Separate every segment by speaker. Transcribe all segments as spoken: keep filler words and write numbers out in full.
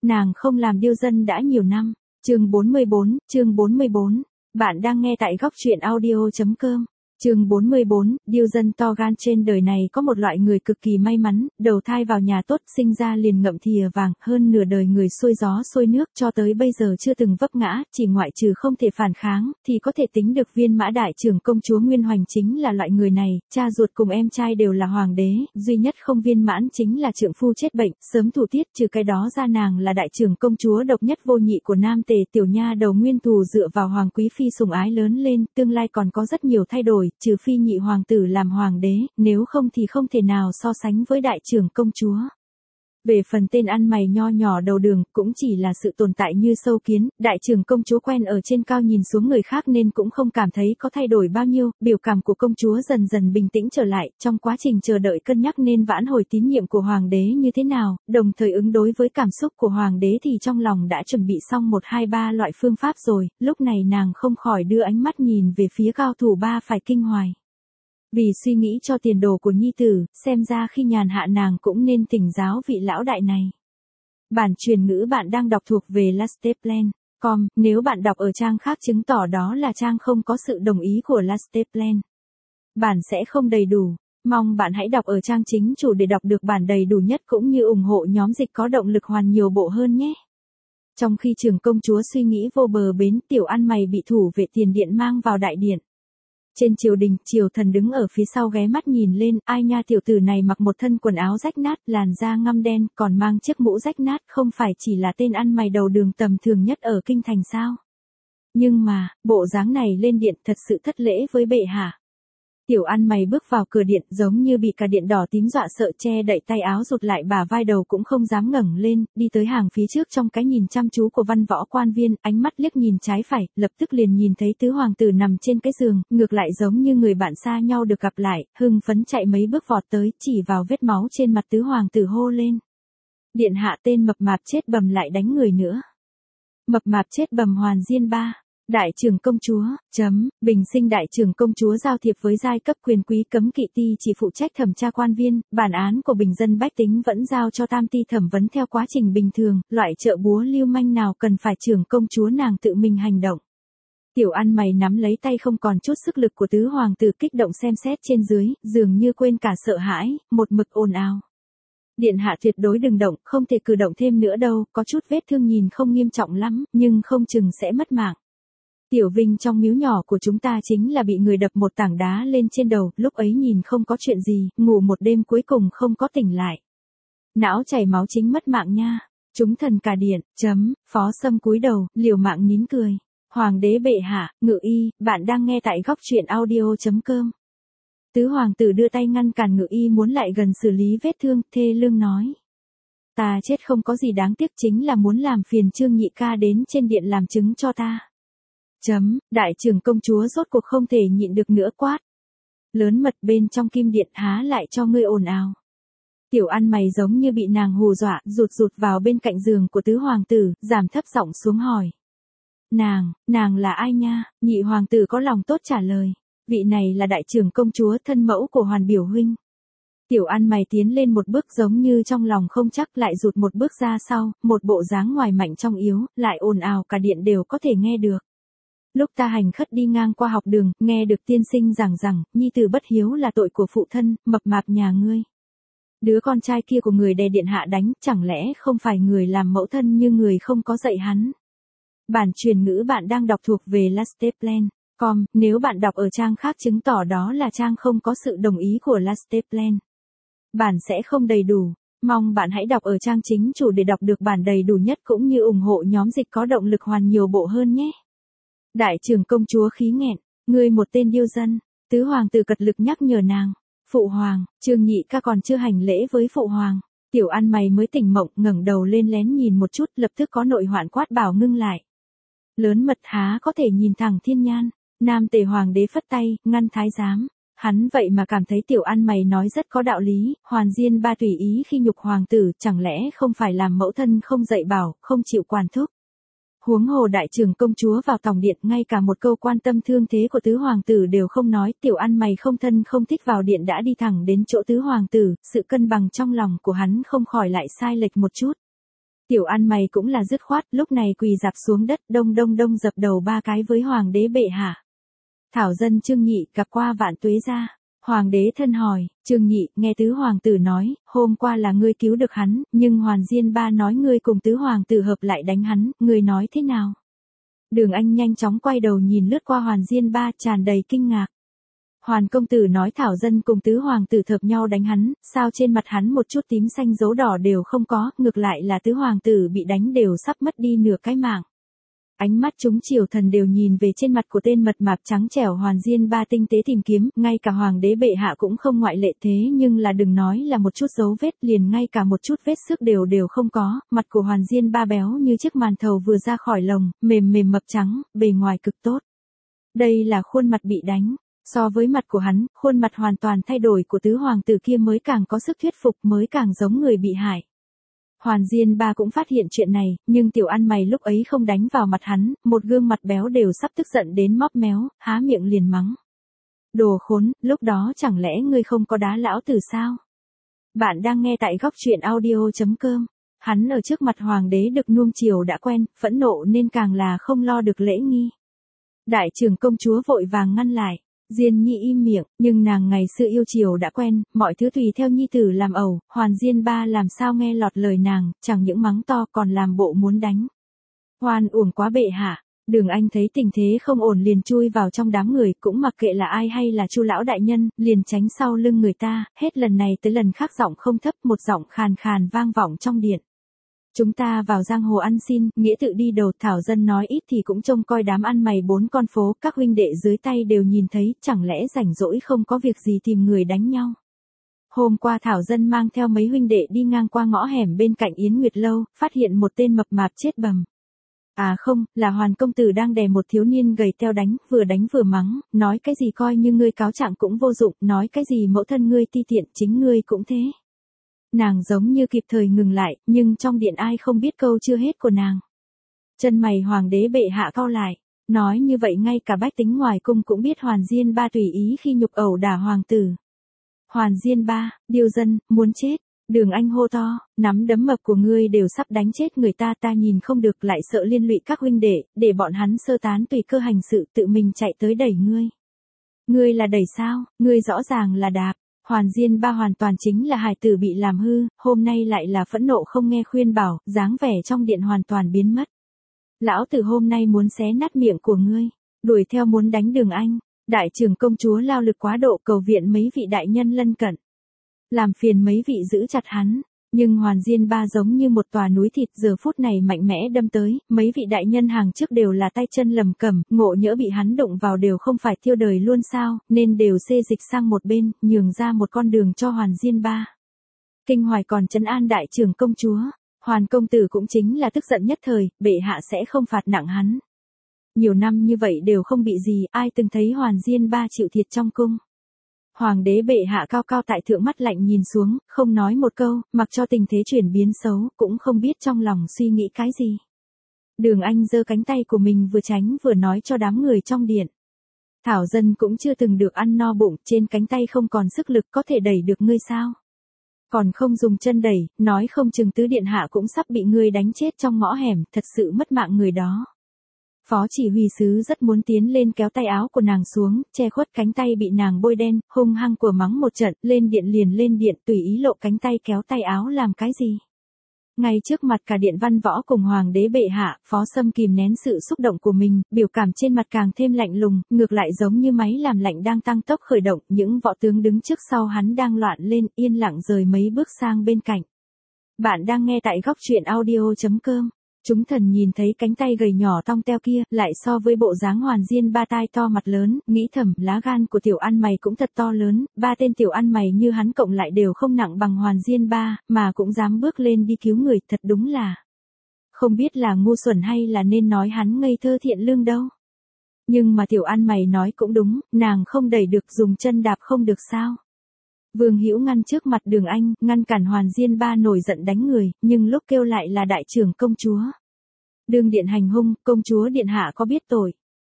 Speaker 1: Nàng không làm điêu dân đã nhiều năm. Chương bốn mươi bốn, chương bốn mươi bốn. Bạn đang nghe tại góc truyện audio chấm com. Chương bốn mươi bốn, điêu dân to gan. Trên đời này có một loại người cực kỳ may mắn, đầu thai vào nhà tốt, sinh ra liền ngậm thìa vàng, hơn nửa đời người xuôi gió xuôi nước, cho tới bây giờ chưa từng vấp ngã, chỉ ngoại trừ không thể phản kháng, thì có thể tính được Viên Mã Đại Trưởng công chúa Nguyên Hoành chính là loại người này. Cha ruột cùng em trai đều là hoàng đế, duy nhất không viên mãn chính là trượng phu chết bệnh, sớm thủ tiết. Trừ cái đó ra, nàng là đại trưởng công chúa độc nhất vô nhị của Nam Tề. Tiểu nha đầu Nguyên Thù dựa vào hoàng quý phi sủng ái lớn lên, tương lai còn có rất nhiều thay đổi, trừ phi nhị hoàng tử làm hoàng đế, nếu không thì không thể nào so sánh với đại trưởng công chúa. Về phần tên ăn mày nho nhỏ đầu đường, cũng chỉ là sự tồn tại như sâu kiến. Đại trưởng công chúa quen ở trên cao nhìn xuống người khác nên cũng không cảm thấy có thay đổi bao nhiêu. Biểu cảm của công chúa dần dần bình tĩnh trở lại, trong quá trình chờ đợi cân nhắc nên vãn hồi tín nhiệm của hoàng đế như thế nào, đồng thời ứng đối với cảm xúc của hoàng đế thì trong lòng đã chuẩn bị xong một hai ba loại phương pháp rồi. Lúc này nàng không khỏi đưa ánh mắt nhìn về phía cao thủ ba phải kinh hoài. Vì suy nghĩ cho tiền đồ của nhi tử, xem ra khi nhàn hạ nàng cũng nên thỉnh giáo vị lão đại này. Bản truyền ngữ bạn đang đọc thuộc về lasteplan chấm com, nếu bạn đọc ở trang khác chứng tỏ đó là trang không có sự đồng ý của Lasteplan. Bản sẽ không đầy đủ, mong bạn hãy đọc ở trang chính chủ để đọc được bản đầy đủ nhất cũng như ủng hộ nhóm dịch có động lực hoàn nhiều bộ hơn nhé. Trong khi trưởng công chúa suy nghĩ vô bờ bến, tiểu ăn mày bị thủ vệ tiền điện mang vào đại điện. Trên triều đình, triều thần đứng ở phía sau ghé mắt nhìn lên, ai nha, tiểu tử này mặc một thân quần áo rách nát, làn da ngăm đen, còn mang chiếc mũ rách nát, không phải chỉ là tên ăn mày đầu đường tầm thường nhất ở kinh thành sao? Nhưng mà, bộ dáng này lên điện thật sự thất lễ với bệ hạ. Tiểu ăn mày bước vào cửa điện giống như bị cả điện đỏ tím dọa sợ, che đậy tay áo rụt lại bả vai, đầu cũng không dám ngẩng lên, đi tới hàng phía trước trong cái nhìn chăm chú của văn võ quan viên, ánh mắt liếc nhìn trái phải, lập tức liền nhìn thấy tứ hoàng tử nằm trên cái giường, ngược lại giống như người bạn xa nhau được gặp lại, hưng phấn chạy mấy bước vọt tới, chỉ vào vết máu trên mặt tứ hoàng tử hô lên. Điện hạ, tên mập mạp chết bầm lại đánh người nữa. Mập mạp chết bầm Hoàn Diên ba. Đại trưởng công chúa, chấm, bình sinh đại trưởng công chúa giao thiệp với giai cấp quyền quý cấm kỵ ti chỉ phụ trách thẩm tra quan viên, bản án của bình dân bách tính vẫn giao cho tam ti thẩm vấn theo quá trình bình thường, loại trợ búa lưu manh nào cần phải trưởng công chúa nàng tự mình hành động. Tiểu ăn mày nắm lấy tay không còn chút sức lực của tứ hoàng tử, kích động xem xét trên dưới, dường như quên cả sợ hãi, một mực ồn ào. Điện hạ tuyệt đối đừng động, không thể cử động thêm nữa đâu, có chút vết thương nhìn không nghiêm trọng lắm, nhưng không chừng sẽ mất mạng. Tiểu Vinh trong miếu nhỏ của chúng ta chính là bị người đập một tảng đá lên trên đầu, lúc ấy nhìn không có chuyện gì, ngủ một đêm cuối cùng không có tỉnh lại. Não chảy máu chính mất mạng nha. Chúng thần cả điện, chấm, Phó Sâm cúi đầu, liều mạng nín cười. Hoàng đế bệ hạ, ngự y, bạn đang nghe tại góc truyện audio chấm com. Tứ hoàng tử đưa tay ngăn cản ngự y muốn lại gần xử lý vết thương, thê lương nói. Ta chết không có gì đáng tiếc, chính là muốn làm phiền Trương nhị ca đến trên điện làm chứng cho ta. Chấm, đại trưởng công chúa rốt cuộc không thể nhịn được nữa, quát. Lớn mật, bên trong kim điện há lại cho ngươi ồn ào. Tiểu ăn mày giống như bị nàng hù dọa, rụt rụt vào bên cạnh giường của tứ hoàng tử, giảm thấp giọng xuống hỏi. Nàng, nàng là ai nha? Nhị hoàng tử có lòng tốt trả lời. Vị này là đại trưởng công chúa, thân mẫu của Hoàn biểu huynh. Tiểu ăn mày tiến lên một bước giống như trong lòng không chắc, lại rụt một bước ra sau, một bộ dáng ngoài mạnh trong yếu, lại ồn ào cả điện đều có thể nghe được. Lúc ta hành khất đi ngang qua học đường, nghe được tiên sinh giảng rằng, nhi tử bất hiếu là tội của phụ thân, mập mạp nhà ngươi. Đứa con trai kia của người đè điện hạ đánh, chẳng lẽ không phải người làm mẫu thân như người không có dạy hắn. Bản truyền ngữ bạn đang đọc thuộc về Lasteplan chấm com, nếu bạn đọc ở trang khác chứng tỏ đó là trang không có sự đồng ý của Lasteplan. Bản sẽ không đầy đủ, mong bạn hãy đọc ở trang chính chủ để đọc được bản đầy đủ nhất cũng như ủng hộ nhóm dịch có động lực hoàn nhiều bộ hơn nhé. Đại trưởng công chúa khí nghẹn, ngươi một tên điêu dân. Tứ hoàng tử cật lực nhắc nhở nàng. Phụ hoàng, Trương nhị ca còn chưa hành lễ với phụ hoàng. Tiểu ăn mày mới tỉnh mộng, ngẩng đầu lên lén nhìn một chút, lập tức có nội hoạn quát bảo ngưng lại. Lớn mật, há có thể nhìn thẳng thiên nhan. Nam Tề hoàng đế phất tay, ngăn thái giám. Hắn vậy mà cảm thấy tiểu ăn mày nói rất có đạo lý, Hoàn Diên ba tùy ý khi nhục hoàng tử, chẳng lẽ không phải làm mẫu thân không dạy bảo, không chịu quản thúc. Huống hồ đại trưởng công chúa vào tòng điện, ngay cả một câu quan tâm thương thế của tứ hoàng tử đều không nói, tiểu ăn mày không thân không thích vào điện đã đi thẳng đến chỗ tứ hoàng tử, sự cân bằng trong lòng của hắn không khỏi lại sai lệch một chút. Tiểu ăn mày cũng là dứt khoát, lúc này quỳ dạp xuống đất, đông đông đông dập đầu ba cái với hoàng đế bệ hạ. Thảo dân Trương Nhị gặp qua vạn tuế gia. Hoàng đế thân hỏi, Trương Nhị, nghe tứ hoàng tử nói, hôm qua là ngươi cứu được hắn, nhưng Hoàn Diên Ba nói ngươi cùng tứ hoàng tử hợp lại đánh hắn, ngươi nói thế nào? Đường Anh nhanh chóng quay đầu nhìn lướt qua Hoàn Diên Ba, tràn đầy kinh ngạc. Hoàn công tử nói Thảo dân cùng tứ hoàng tử hợp nhau đánh hắn, sao trên mặt hắn một chút tím xanh dấu đỏ đều không có, ngược lại là tứ hoàng tử bị đánh đều sắp mất đi nửa cái mạng. Ánh mắt chúng triều thần đều nhìn về trên mặt của tên mật mạp trắng trẻo Hoàn Diên Ba tinh tế tìm kiếm, ngay cả hoàng đế bệ hạ cũng không ngoại lệ, thế nhưng là đừng nói là một chút dấu vết, liền ngay cả một chút vết xước đều đều không có, mặt của Hoàn Diên Ba béo như chiếc màn thầu vừa ra khỏi lồng, mềm mềm mập trắng, bề ngoài cực tốt. Đây là khuôn mặt bị đánh, so với mặt của hắn, khuôn mặt hoàn toàn thay đổi của tứ hoàng tử kia mới càng có sức thuyết phục, mới càng giống người bị hại. Hoàn Diên Ba cũng phát hiện chuyện này, nhưng tiểu ăn mày lúc ấy không đánh vào mặt hắn, một gương mặt béo đều sắp tức giận đến móp méo, há miệng liền mắng. Đồ khốn, lúc đó chẳng lẽ ngươi không có đá lão tử sao? Bạn đang nghe tại góc truyện audio chấm com. Hắn ở trước mặt hoàng đế được nuông chiều đã quen, phẫn nộ nên càng là không lo được lễ nghi. Đại trưởng công chúa vội vàng ngăn lại. Diên Nhi im miệng, nhưng nàng ngày xưa yêu chiều đã quen, mọi thứ tùy theo nhi tử làm ẩu, Hoàn Diên Ba làm sao nghe lọt lời nàng, chẳng những mắng to còn làm bộ muốn đánh. Hoan uổng quá bệ hạ. Đường Anh thấy tình thế không ổn liền chui vào trong đám người, cũng mặc kệ là ai hay là Chu lão đại nhân, liền tránh sau lưng người ta, hết lần này tới lần khác giọng không thấp, một giọng khàn khàn vang vọng trong điện. Chúng ta vào giang hồ ăn xin, nghĩa tự đi đầu, Thảo dân nói ít thì cũng trông coi đám ăn mày bốn con phố, các huynh đệ dưới tay đều nhìn thấy, chẳng lẽ rảnh rỗi không có việc gì tìm người đánh nhau. Hôm qua Thảo dân mang theo mấy huynh đệ đi ngang qua ngõ hẻm bên cạnh Yến Nguyệt Lâu, phát hiện một tên mập mạp chết bầm. À không, là Hoàn công tử đang đè một thiếu niên gầy teo đánh, vừa đánh vừa mắng, nói cái gì coi như ngươi cáo trạng cũng vô dụng, nói cái gì mẫu thân ngươi ti tiện, chính ngươi cũng thế. Nàng giống như kịp thời ngừng lại, nhưng trong điện ai không biết câu chưa hết của nàng. Chân mày hoàng đế bệ hạ cau lại, nói như vậy ngay cả bách tính ngoài cung cũng biết Hoàn Diên Ba tùy ý khi nhục ẩu đả hoàng tử. Hoàn Diên Ba, điêu dân, muốn chết. Đường Anh hô to, nắm đấm mập của ngươi đều sắp đánh chết người ta, ta nhìn không được lại sợ liên lụy các huynh đệ, để bọn hắn sơ tán tùy cơ hành sự, tự mình chạy tới đẩy ngươi. Ngươi là đẩy sao, ngươi rõ ràng là đạp. Hoàn Diên Ba hoàn toàn chính là hài tử bị làm hư, hôm nay lại là phẫn nộ không nghe khuyên bảo, dáng vẻ trong điện hoàn toàn biến mất. Lão tử hôm nay muốn xé nát miệng của ngươi, đuổi theo muốn đánh Đường Anh. Đại trưởng công chúa lao lực quá độ, cầu viện mấy vị đại nhân lân cận. Làm phiền mấy vị giữ chặt hắn, nhưng Hoàn Diên Ba giống như một tòa núi thịt giờ phút này mạnh mẽ đâm tới, mấy vị đại nhân hàng trước đều là tay chân lầm cẩm, ngộ nhỡ bị hắn đụng vào đều không phải tiêu đời luôn sao, nên đều xê dịch sang một bên, nhường ra một con đường cho Hoàn Diên Ba. Kinh Hoài còn trấn an đại trưởng công chúa, Hoàn công tử cũng chính là tức giận nhất thời, bệ hạ sẽ không phạt nặng hắn. Nhiều năm như vậy đều không bị gì, ai từng thấy Hoàn Diên Ba chịu thiệt trong cung. Hoàng đế bệ hạ cao cao tại thượng mắt lạnh nhìn xuống, không nói một câu, mặc cho tình thế chuyển biến xấu, cũng không biết trong lòng suy nghĩ cái gì. Đường Anh giơ cánh tay của mình vừa tránh vừa nói cho đám người trong điện. Thảo dân cũng chưa từng được ăn no bụng, trên cánh tay không còn sức lực có thể đẩy được ngươi sao? Còn không dùng chân đẩy, nói không chừng tứ điện hạ cũng sắp bị ngươi đánh chết trong ngõ hẻm, thật sự mất mạng người đó. Phó chỉ huy sứ rất muốn tiến lên kéo tay áo của nàng xuống, che khuất cánh tay bị nàng bôi đen, hung hăng của mắng một trận, lên điện liền lên điện, tùy ý lộ cánh tay kéo tay áo làm cái gì. Ngay trước mặt cả điện văn võ cùng hoàng đế bệ hạ, Phó Sâm kìm nén sự xúc động của mình, biểu cảm trên mặt càng thêm lạnh lùng, ngược lại giống như máy làm lạnh đang tăng tốc khởi động, những võ tướng đứng trước sau hắn đang loạn lên, yên lặng rời mấy bước sang bên cạnh. Bạn đang nghe tại góc truyện audio chấm com. Chúng thần nhìn thấy cánh tay gầy nhỏ tong teo kia, lại so với bộ dáng Hoàn Diên Ba tai to mặt lớn, nghĩ thầm, lá gan của tiểu ăn mày cũng thật to lớn, ba tên tiểu ăn mày như hắn cộng lại đều không nặng bằng Hoàn Diên Ba, mà cũng dám bước lên đi cứu người, thật đúng là. Không biết là ngu xuẩn hay là nên nói hắn ngây thơ thiện lương đâu. Nhưng mà tiểu ăn mày nói cũng đúng, nàng không đẩy được dùng chân đạp không được sao. Vương Hữu ngăn trước mặt Đường Anh, ngăn cản Hoàn Diên Ba nổi giận đánh người, nhưng lúc kêu lại là đại trưởng công chúa. Đương điện hành hung, công chúa điện hạ có biết tội.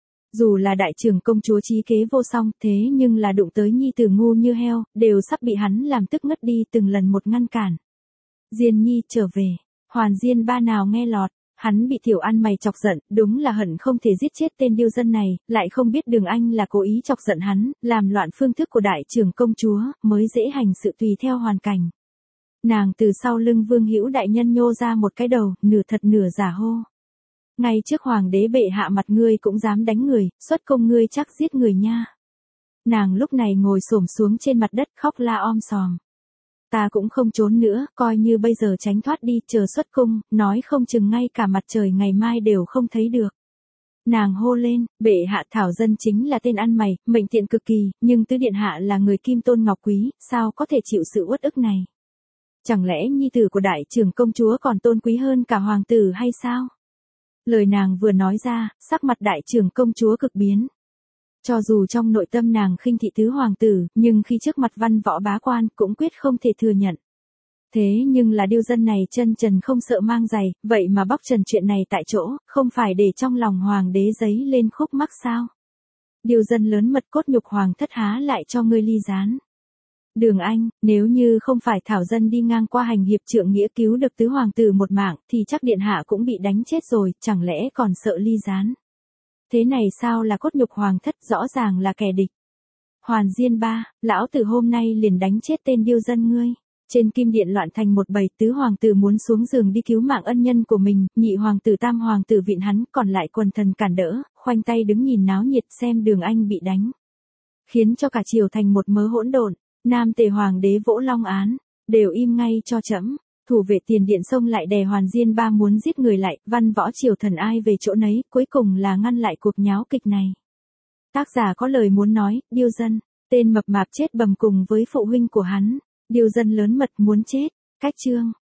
Speaker 1: Dù là đại trưởng công chúa trí kế vô song, thế nhưng là đụng tới nhi tử ngu như heo, đều sắp bị hắn làm tức ngất đi từng lần một ngăn cản. Diên Nhi trở về. Hoàn Diên Ba nào nghe lọt, hắn bị tiểu ăn mày chọc giận, đúng là hận không thể giết chết tên điêu dân này, lại không biết Đường Anh là cố ý chọc giận hắn, làm loạn phương thức của đại trưởng công chúa, mới dễ hành sự tùy theo hoàn cảnh. Nàng từ sau lưng Vương Hữu đại nhân nhô ra một cái đầu, nửa thật nửa giả hô. Ngay trước hoàng đế bệ hạ mặt ngươi cũng dám đánh người, xuất công ngươi chắc giết người nha. Nàng lúc này ngồi xổm xuống trên mặt đất khóc la om sòm. Ta cũng không trốn nữa, coi như bây giờ tránh thoát đi, chờ xuất cung, nói không chừng ngay cả mặt trời ngày mai đều không thấy được. Nàng hô lên, bệ hạ Thảo Dân chính là tên ăn mày, mệnh tiện cực kỳ, nhưng tứ điện hạ là người kim tôn ngọc quý, sao có thể chịu sự uất ức này? Chẳng lẽ nhi tử của đại trưởng công chúa còn tôn quý hơn cả hoàng tử hay sao? Lời nàng vừa nói ra, sắc mặt đại trưởng công chúa cực biến. Cho dù trong nội tâm nàng khinh thị tứ hoàng tử, nhưng khi trước mặt văn võ bá quan cũng quyết không thể thừa nhận. Thế nhưng là điêu dân này chân trần không sợ mang giày, vậy mà bóc trần chuyện này tại chỗ, không phải để trong lòng hoàng đế giấy lên khúc mắc sao? Điêu dân lớn mật cốt nhục hoàng thất há lại cho ngươi ly gián. Đường Anh, nếu như không phải Thảo Dân đi ngang qua hành hiệp trượng nghĩa cứu được tứ hoàng tử một mạng, thì chắc điện hạ cũng bị đánh chết rồi, chẳng lẽ còn sợ ly gián? Thế này sao là cốt nhục hoàng thất, rõ ràng là kẻ địch. Hoàn Diên Ba, lão tử hôm nay liền đánh chết tên điêu dân ngươi. Trên kim điện loạn thành một bầy, tứ hoàng tử muốn xuống giường đi cứu mạng ân nhân của mình, nhị hoàng tử tam hoàng tử vịn hắn, còn lại quần thần cản đỡ, khoanh tay đứng nhìn náo nhiệt xem Đường Anh bị đánh. Khiến cho cả triều thành một mớ hỗn độn, nam tề hoàng đế vỗ long án, đều im ngay cho trẫm. Thủ vệ tiền điện xông lại đè Hoàn Diên Ba muốn giết người lại, văn võ triều thần ai về chỗ nấy, cuối cùng là ngăn lại cuộc nháo kịch này. Tác giả có lời muốn nói, điêu dân, tên mập mạp chết bầm cùng với phụ huynh của hắn, điêu dân lớn mật muốn chết, cách chương.